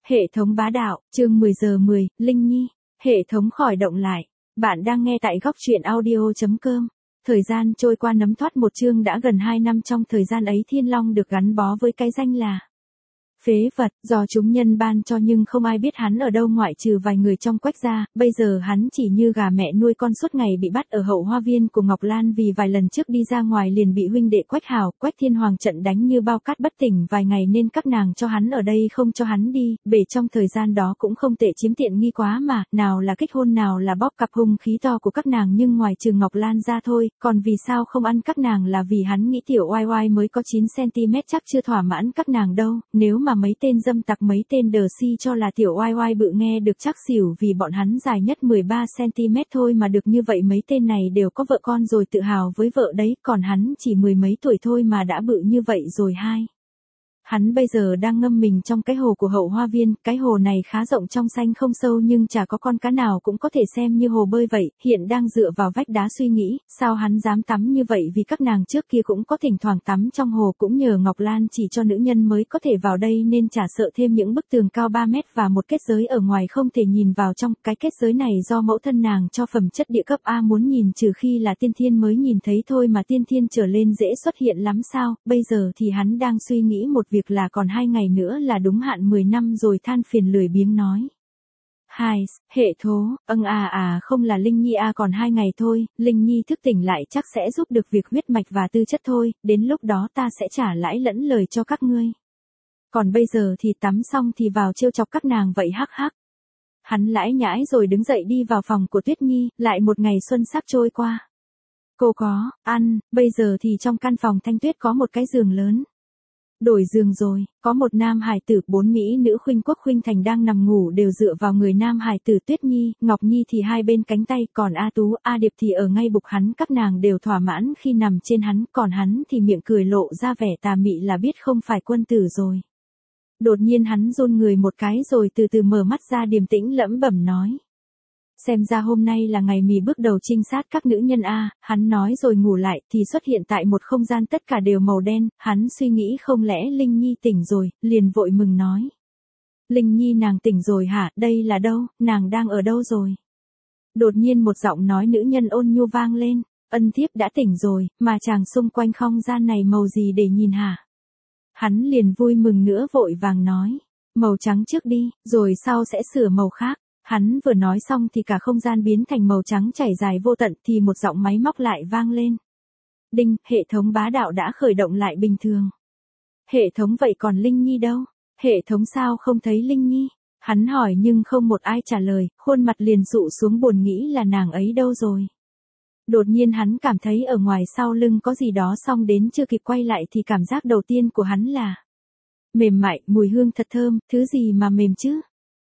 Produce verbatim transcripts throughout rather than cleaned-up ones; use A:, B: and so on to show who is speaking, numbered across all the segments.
A: Hệ thống bá đạo, chương mười giờ mười, Linh Nhi. Hệ thống khởi động lại. Bạn đang nghe tại góc truyện audio chấm com. Thời gian trôi qua nấm thoát một chương đã gần hai năm, trong thời gian ấy Thiên Long được gắn bó với cái danh là phế vật, do chúng nhân ban cho, nhưng không ai biết hắn ở đâu ngoại trừ vài người trong Quách gia. Bây giờ hắn chỉ như gà mẹ nuôi con, suốt ngày bị bắt ở hậu hoa viên của Ngọc Lan, vì vài lần trước đi ra ngoài liền bị huynh đệ Quách Hào, Quách Thiên Hoàng trận đánh như bao cát bất tỉnh vài ngày, nên các nàng cho hắn ở đây không cho hắn đi. Bể trong thời gian đó cũng không tệ, chiếm tiện nghi quá mà, nào là kết hôn nào là bóp cặp hung khí to của các nàng, nhưng ngoài trừ Ngọc Lan ra thôi. Còn vì sao không ăn các nàng là vì hắn nghĩ tiểu oai oai mới có chín xăng ti mét chắc chưa thỏa mãn các nàng đâu. Nếu mà mấy tên dâm tặc, mấy tên đờ si cho là tiểu oai oai bự nghe được chắc xỉu, vì bọn hắn dài nhất mười ba xăng ti mét thôi mà được như vậy. Mấy tên này đều có vợ con rồi, tự hào với vợ đấy, còn hắn chỉ mười mấy tuổi thôi mà đã bự như vậy rồi. Hai Hắn bây giờ đang ngâm mình trong cái hồ của hậu hoa viên, cái hồ này khá rộng, trong xanh không sâu, nhưng chả có con cá nào cũng có thể xem như hồ bơi vậy. Hiện đang dựa vào vách đá suy nghĩ, sao hắn dám tắm như vậy, vì các nàng trước kia cũng có thỉnh thoảng tắm trong hồ, cũng nhờ Ngọc Lan chỉ cho nữ nhân mới có thể vào đây nên chả sợ thêm những bức tường cao ba mét và một kết giới ở ngoài không thể nhìn vào trong. Cái kết giới này do mẫu thân nàng cho, phẩm chất địa cấp A, muốn nhìn trừ khi là tiên thiên mới nhìn thấy thôi, mà tiên thiên trở lên dễ xuất hiện lắm sao. Bây giờ thì hắn đang suy nghĩ một việc là còn hai ngày nữa là đúng hạn mười năm rồi, than phiền lười biếng nói. Hai, hệ thố, âng à à không là Linh Nhi à, còn hai ngày thôi, Linh Nhi thức tỉnh lại chắc sẽ giúp được việc huyết mạch và tư chất thôi, đến lúc đó ta sẽ trả lãi lẫn lời cho các ngươi. Còn bây giờ thì tắm xong thì vào trêu chọc các nàng vậy, hắc hắc. Hắn lãi nhãi rồi đứng dậy đi vào phòng của Tuyết Nhi, lại một ngày xuân sắc trôi qua. Cô có ăn, bây giờ thì trong căn phòng Thanh Tuyết có một cái giường lớn. Đổi giường rồi, có một nam hài tử, bốn mỹ nữ khuynh quốc khuynh thành đang nằm ngủ, đều dựa vào người nam hài tử. Tuyết Nhi, Ngọc Nhi thì hai bên cánh tay, còn A Tú, A Điệp thì ở ngay bục hắn. Các nàng đều thỏa mãn khi nằm trên hắn, còn hắn thì miệng cười lộ ra vẻ tà mị là biết không phải quân tử rồi. Đột nhiên hắn run người một cái rồi từ từ mở mắt ra, điềm tĩnh lẩm bẩm nói. Xem ra hôm nay là ngày mì bước đầu trinh sát các nữ nhân a. Hắn nói rồi ngủ lại, thì xuất hiện tại một không gian tất cả đều màu đen. Hắn suy nghĩ không lẽ Linh Nhi tỉnh rồi, liền vội mừng nói. Linh Nhi nàng tỉnh rồi hả, đây là đâu, nàng đang ở đâu rồi? Đột nhiên một giọng nói nữ nhân ôn nhu vang lên. Ân thiếp đã tỉnh rồi, mà chàng xung quanh không gian này màu gì để nhìn hả? Hắn liền vui mừng nữa vội vàng nói. Màu trắng trước đi, rồi sau sẽ sửa màu khác. Hắn vừa nói xong thì cả không gian biến thành màu trắng chảy dài vô tận, thì một giọng máy móc lại vang lên. Đinh, hệ thống bá đạo đã khởi động lại bình thường. Hệ thống vậy còn Linh Nhi đâu? Hệ thống sao không thấy Linh Nhi? Hắn hỏi nhưng không một ai trả lời, khuôn mặt liền sụ xuống buồn nghĩ là nàng ấy đâu rồi. Đột nhiên hắn cảm thấy ở ngoài sau lưng có gì đó, xong đến chưa kịp quay lại thì cảm giác đầu tiên của hắn là mềm mại, mùi hương thật thơm, thứ gì mà mềm chứ?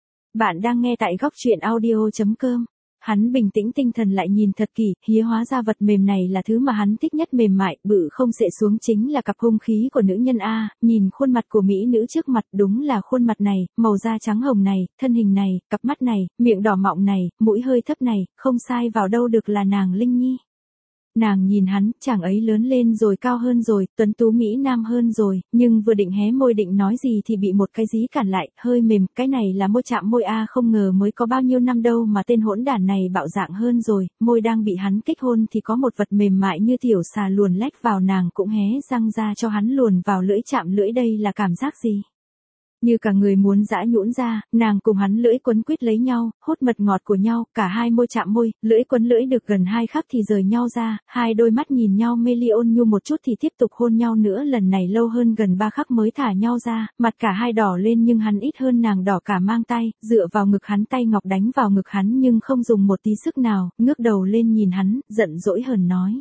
A: Bạn đang nghe tại góc truyện audio chấm com. Hắn bình tĩnh tinh thần lại nhìn thật kỹ, hía hóa ra vật mềm này là thứ mà hắn thích nhất, mềm mại, bự không xệ xuống, chính là cặp hung khí của nữ nhân a. Nhìn khuôn mặt của mỹ nữ trước mặt, đúng là khuôn mặt này, màu da trắng hồng này, thân hình này, cặp mắt này, miệng đỏ mọng này, mũi hơi thấp này, không sai vào đâu được là nàng Linh Nhi. Nàng nhìn hắn, chàng ấy lớn lên rồi, cao hơn rồi, tuấn tú mỹ nam hơn rồi, nhưng vừa định hé môi định nói gì thì bị một cái dí cản lại, hơi mềm, cái này là môi chạm môi a. Không ngờ mới có bao nhiêu năm đâu mà tên hỗn đản này bạo dạng hơn rồi. Môi đang bị hắn kích hôn thì có một vật mềm mại như tiểu xà luồn lách vào, nàng cũng hé răng ra cho hắn luồn vào lưỡi, chạm lưỡi. Đây là cảm giác gì? Như cả người muốn giã nhũn ra, nàng cùng hắn lưỡi quấn quýt lấy nhau, hút mật ngọt của nhau, cả hai môi chạm môi, lưỡi quấn lưỡi được gần hai khắc thì rời nhau ra, hai đôi mắt nhìn nhau mê ly ôn nhu một chút thì tiếp tục hôn nhau nữa, lần này lâu hơn gần ba khắc mới thả nhau ra, mặt cả hai đỏ lên nhưng hắn ít hơn nàng, đỏ cả mang tay, dựa vào ngực hắn, tay ngọc đánh vào ngực hắn nhưng không dùng một tí sức nào, ngước đầu lên nhìn hắn, giận dỗi hờn nói.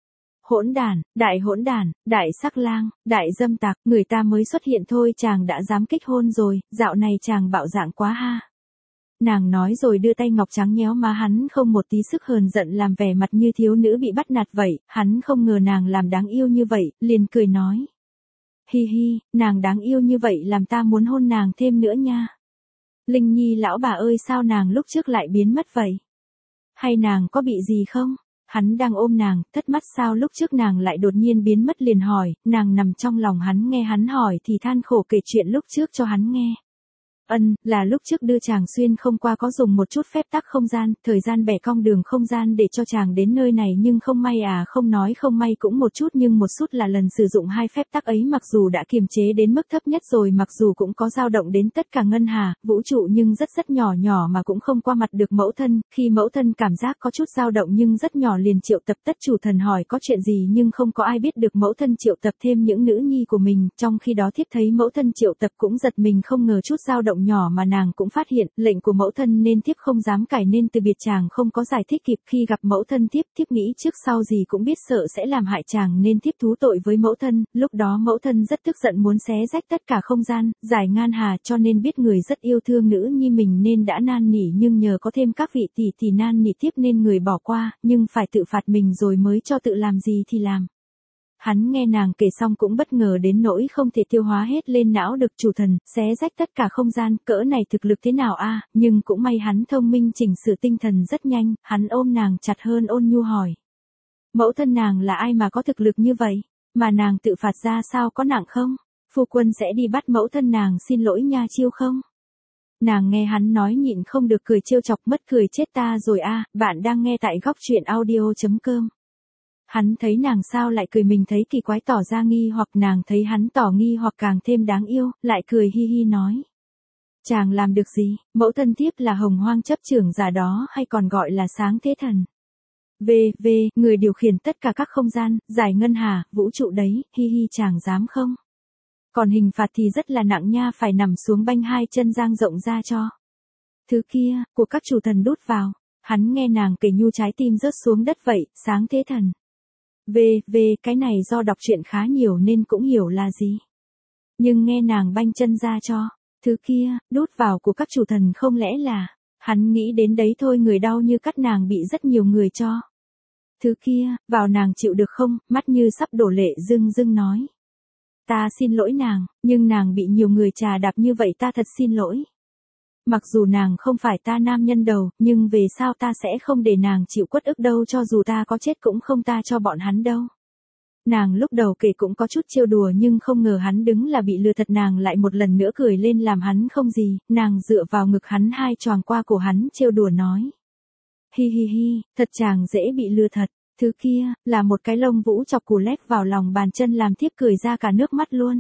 A: Hỗn đản, đại hỗn đản, đại sắc lang, đại dâm tặc, người ta mới xuất hiện thôi chàng đã dám kích hôn rồi, dạo này chàng bạo dạng quá ha. Nàng nói rồi đưa tay ngọc trắng nhéo má hắn, không một tí sức hờn giận, làm vẻ mặt như thiếu nữ bị bắt nạt vậy. Hắn không ngờ nàng làm đáng yêu như vậy, liền cười nói. Hi hi, nàng đáng yêu như vậy làm ta muốn hôn nàng thêm nữa nha. Linh Nhi lão bà ơi, sao nàng lúc trước lại biến mất vậy? Hay nàng có bị gì không? Hắn đang ôm nàng, thất mắt sao lúc trước nàng lại đột nhiên biến mất, liền hỏi. Nàng nằm trong lòng hắn, nghe hắn hỏi thì than khổ kể chuyện lúc trước cho hắn nghe. Ân, là lúc trước đưa chàng xuyên không qua có dùng một chút phép tắc không gian, thời gian bẻ cong đường không gian để cho chàng đến nơi này nhưng không may à không nói không may cũng một chút nhưng một chút là lần sử dụng hai phép tắc ấy mặc dù đã kiềm chế đến mức thấp nhất rồi mặc dù cũng có dao động đến tất cả ngân hà, vũ trụ nhưng rất rất nhỏ nhỏ mà cũng không qua mặt được mẫu thân, khi mẫu thân cảm giác có chút dao động nhưng rất nhỏ liền triệu tập tất chủ thần hỏi có chuyện gì nhưng không có ai biết được mẫu thân triệu tập thêm những nữ nhi của mình, trong khi đó thiếp thấy mẫu thân triệu tập cũng giật mình không ngờ chút dao động nhỏ mà nàng cũng phát hiện, lệnh của mẫu thân nên thiếp không dám cải nên từ biệt chàng không có giải thích kịp khi gặp mẫu thân thiếp, thiếp nghĩ trước sau gì cũng biết sợ sẽ làm hại chàng nên thiếp thú tội với mẫu thân, lúc đó mẫu thân rất tức giận muốn xé rách tất cả không gian, giải ngân hà cho nên biết người rất yêu thương nữ nhi mình nên đã nan nỉ nhưng nhờ có thêm các vị tỷ tỷ nan nỉ tiếp nên người bỏ qua, nhưng phải tự phạt mình rồi mới cho tự làm gì thì làm. Hắn nghe nàng kể xong cũng bất ngờ đến nỗi không thể tiêu hóa hết lên não được chủ thần, xé rách tất cả không gian, cỡ này thực lực thế nào a? Nhưng cũng may hắn thông minh chỉnh sửa tinh thần rất nhanh, hắn ôm nàng chặt hơn ôn nhu hỏi. Mẫu thân nàng là ai mà có thực lực như vậy, mà nàng tự phạt ra sao có nặng không? Phu quân sẽ đi bắt mẫu thân nàng xin lỗi nha chiêu không? Nàng nghe hắn nói nhịn không được cười trêu chọc mất cười chết ta rồi a, bạn đang nghe tại góc truyện audio.com. Hắn thấy nàng sao lại cười mình thấy kỳ quái tỏ ra nghi hoặc nàng thấy hắn tỏ nghi hoặc càng thêm đáng yêu, lại cười hi hi nói. Chàng làm được gì, mẫu thân thiếp là hồng hoang chấp trưởng giả đó hay còn gọi là sáng thế thần. Về, về, người điều khiển tất cả các không gian, giải ngân hà, vũ trụ đấy, hi hi chàng dám không? Còn hình phạt thì rất là nặng nha phải nằm xuống banh hai chân dang rộng ra cho. Thứ kia, của các chủ thần đút vào, hắn nghe nàng kể nhu trái tim rớt xuống đất vậy, sáng thế thần. Về, về, cái này do đọc truyện khá nhiều nên cũng hiểu là gì. Nhưng nghe nàng banh chân ra cho, thứ kia, đút vào của các chủ thần không lẽ là, hắn nghĩ đến đấy thôi người đau như cắt nàng bị rất nhiều người cho. Thứ kia, vào nàng chịu được không, mắt như sắp đổ lệ dưng dưng nói. Ta xin lỗi nàng, nhưng nàng bị nhiều người chà đạp như vậy ta thật xin lỗi. Mặc dù nàng không phải ta nam nhân đầu, nhưng về sao ta sẽ không để nàng chịu quất ức đâu cho dù ta có chết cũng không ta cho bọn hắn đâu. Nàng lúc đầu kể cũng có chút trêu đùa nhưng không ngờ hắn đứng là bị lừa thật nàng lại một lần nữa cười lên làm hắn không gì, nàng dựa vào ngực hắn hai choàng qua cổ hắn trêu đùa nói. Hi hi hi, thật chàng dễ bị lừa thật, thứ kia, là một cái lông vũ chọc củ lét vào lòng bàn chân làm thiếp cười ra cả nước mắt luôn.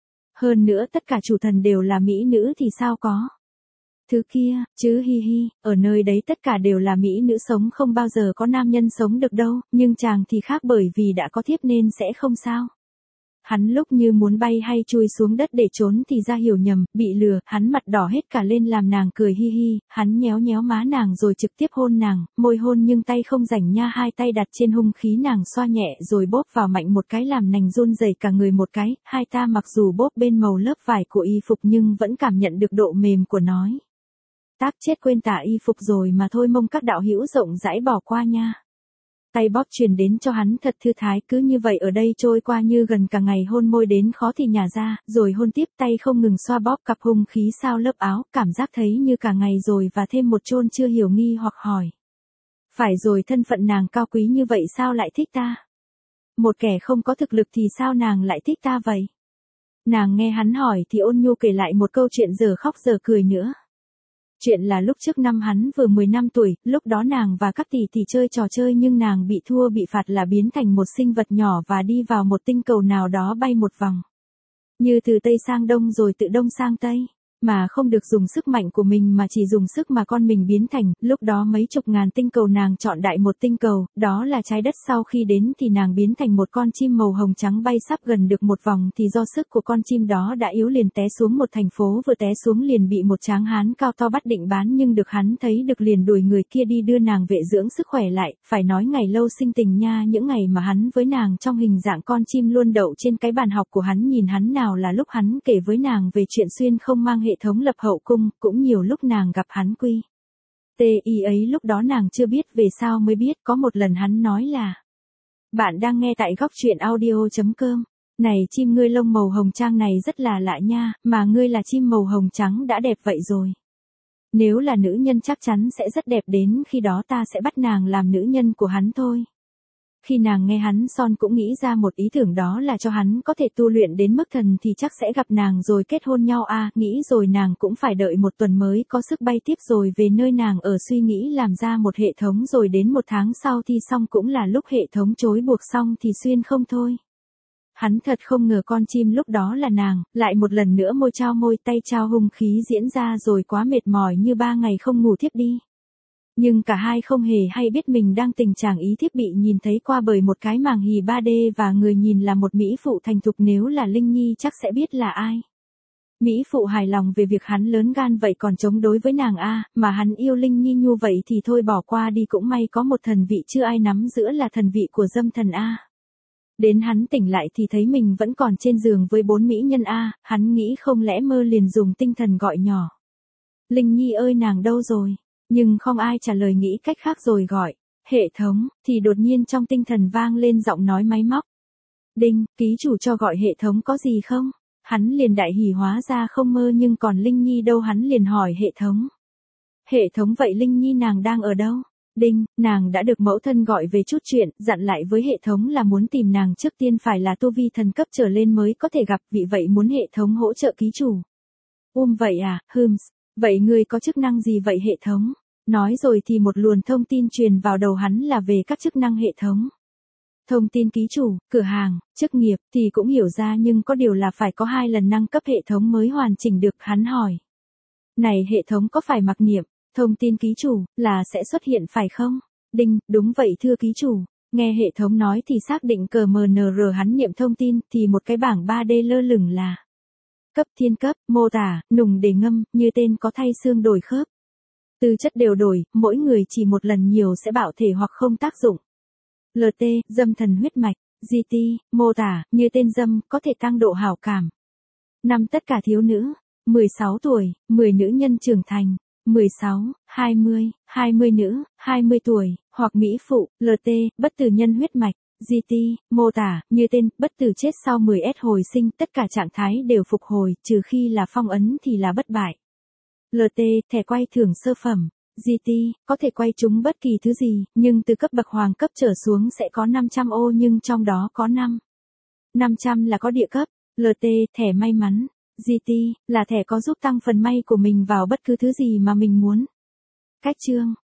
A: Hơn nữa tất cả chủ thần đều là mỹ nữ thì sao có. Thứ kia, chứ hi hi, ở nơi đấy tất cả đều là mỹ nữ sống không bao giờ có nam nhân sống được đâu, nhưng chàng thì khác bởi vì đã có thiếp nên sẽ không sao. Hắn lúc như muốn bay hay chui xuống đất để trốn thì ra hiểu nhầm, bị lừa, hắn mặt đỏ hết cả lên làm nàng cười hi hi, hắn nhéo nhéo má nàng rồi trực tiếp hôn nàng, môi hôn nhưng tay không rảnh nha hai tay đặt trên hung khí nàng xoa nhẹ rồi bóp vào mạnh một cái làm nành run rẩy cả người một cái, hai ta mặc dù bóp bên màu lớp vải của y phục nhưng vẫn cảm nhận được độ mềm của nó. Tác chết quên tả y phục rồi mà thôi mong các đạo hữu rộng rãi bỏ qua nha. Tay bóp truyền đến cho hắn thật thư thái cứ như vậy ở đây trôi qua như gần cả ngày hôn môi đến khó thì nhả ra, rồi hôn tiếp tay không ngừng xoa bóp cặp hung khí sao lớp áo, cảm giác thấy như cả ngày rồi và thêm một chôn chưa hiểu nghi hoặc hỏi. Phải rồi thân phận nàng cao quý như vậy sao lại thích ta? Một kẻ không có thực lực thì sao nàng lại thích ta vậy? Nàng nghe hắn hỏi thì ôn nhu kể lại một câu chuyện giờ khóc giờ cười nữa. Chuyện là lúc trước năm hắn vừa mười lăm tuổi, lúc đó nàng và các tỷ tỷ chơi trò chơi nhưng nàng bị thua bị phạt là biến thành một sinh vật nhỏ và đi vào một tinh cầu nào đó bay một vòng. Như từ Tây sang Đông rồi tự Đông sang Tây. Mà không được dùng sức mạnh của mình mà chỉ dùng sức mà con mình biến thành, lúc đó mấy chục ngàn tinh cầu nàng chọn đại một tinh cầu, đó là trái đất sau khi đến thì nàng biến thành một con chim màu hồng trắng bay sắp gần được một vòng thì do sức của con chim đó đã yếu liền té xuống một thành phố vừa té xuống liền bị một tráng hán cao to bắt định bán nhưng được hắn thấy được liền đuổi người kia đi đưa nàng vệ dưỡng sức khỏe lại, phải nói ngày lâu sinh tình nha những ngày mà hắn với nàng trong hình dạng con chim luôn đậu trên cái bàn học của hắn nhìn hắn nào là lúc hắn kể với nàng về chuyện xuyên không mang hệ hệ thống lập hậu cung, cũng nhiều lúc nàng gặp hắn quy. Tê y ấy lúc đó nàng chưa biết về sao mới biết có một lần hắn nói là. Bạn đang nghe tại góc truyện audio.com. Này chim ngươi lông màu hồng trang này rất là lạ nha, mà ngươi là chim màu hồng trắng đã đẹp vậy rồi. Nếu là nữ nhân chắc chắn sẽ rất đẹp đến khi đó ta sẽ bắt nàng làm nữ nhân của hắn thôi. Khi nàng nghe hắn son cũng nghĩ ra một ý tưởng, đó là cho hắn có thể tu luyện đến mức thần thì chắc sẽ gặp nàng rồi kết hôn nhau a. À, nghĩ rồi nàng cũng phải đợi một tuần mới có sức bay tiếp rồi về nơi nàng ở, suy nghĩ làm ra một hệ thống rồi đến một tháng sau thi xong cũng là lúc hệ thống chối buộc xong thì xuyên không thôi. Hắn thật không ngờ con chim lúc đó là nàng, lại một lần nữa môi trao môi, tay trao hung khí diễn ra rồi, quá mệt mỏi như ba ngày không ngủ thiếp đi. Nhưng cả hai không hề hay biết mình đang tình trạng ý thiếp bị nhìn thấy qua bởi một cái màng hì ba D và người nhìn là một mỹ phụ thành thục, nếu là Linh Nhi chắc sẽ biết là ai. Mỹ phụ hài lòng về việc hắn lớn gan vậy còn chống đối với nàng a, mà hắn yêu Linh Nhi như vậy thì thôi bỏ qua đi, cũng may có một thần vị chưa ai nắm giữ là thần vị của dâm thần a. Đến hắn tỉnh lại thì thấy mình vẫn còn trên giường với bốn mỹ nhân a, hắn nghĩ không lẽ mơ liền dùng tinh thần gọi nhỏ. Linh Nhi ơi, nàng đâu rồi? Nhưng không ai trả lời, nghĩ cách khác rồi gọi, hệ thống, thì đột nhiên trong tinh thần vang lên giọng nói máy móc. Đinh, ký chủ cho gọi hệ thống có gì không? Hắn liền đại hỉ, hóa ra không mơ, nhưng còn Linh Nhi đâu? Hắn liền hỏi hệ thống. Hệ thống, vậy Linh Nhi nàng đang ở đâu? Đinh, nàng đã được mẫu thân gọi về chút chuyện, dặn lại với hệ thống là muốn tìm nàng trước tiên phải là tu vi thần cấp trở lên mới có thể gặp, vì vậy muốn hệ thống hỗ trợ ký chủ. Um vậy à, hừm, vậy ngươi có chức năng gì vậy hệ thống? Nói rồi thì một luồng thông tin truyền vào đầu hắn là về các chức năng hệ thống. Thông tin ký chủ, cửa hàng, chức nghiệp thì cũng hiểu ra, nhưng có điều là phải có hai lần nâng cấp hệ thống mới hoàn chỉnh được. Hắn hỏi. Này hệ thống, có phải mặc niệm thông tin ký chủ là sẽ xuất hiện phải không? Đinh, đúng vậy thưa ký chủ. Nghe hệ thống nói thì xác định cờ em en rờ, hắn niệm thông tin thì một cái bảng ba D lơ lửng là cấp thiên cấp, mô tả, nùng để ngâm, như tên có thay xương đổi khớp. Tư chất đều đổi, mỗi người chỉ một lần nhiều sẽ bạo thể hoặc không tác dụng. lờ tê, dâm thần huyết mạch, giê tê, mô tả, như tên dâm, có thể tăng độ hảo cảm. Năm tất cả thiếu nữ, mười sáu tuổi, mười nữ nhân trưởng thành, mười sáu, hai mươi, hai mươi nữ, hai mươi tuổi, hoặc mỹ phụ, lờ tê, bất tử nhân huyết mạch, giê tê, mô tả, như tên, bất tử chết sau mười S hồi sinh, tất cả trạng thái đều phục hồi, trừ khi là phong ấn thì là bất bại. lờ tê, thẻ quay thưởng sơ phẩm, giê tê, có thể quay trúng bất kỳ thứ gì, nhưng từ cấp bậc hoàng cấp trở xuống sẽ có năm trăm ô, nhưng trong đó có năm. năm trăm là có địa cấp, lờ tê, thẻ may mắn, giê tê, là thẻ có giúp tăng phần may của mình vào bất cứ thứ gì mà mình muốn. Cách chương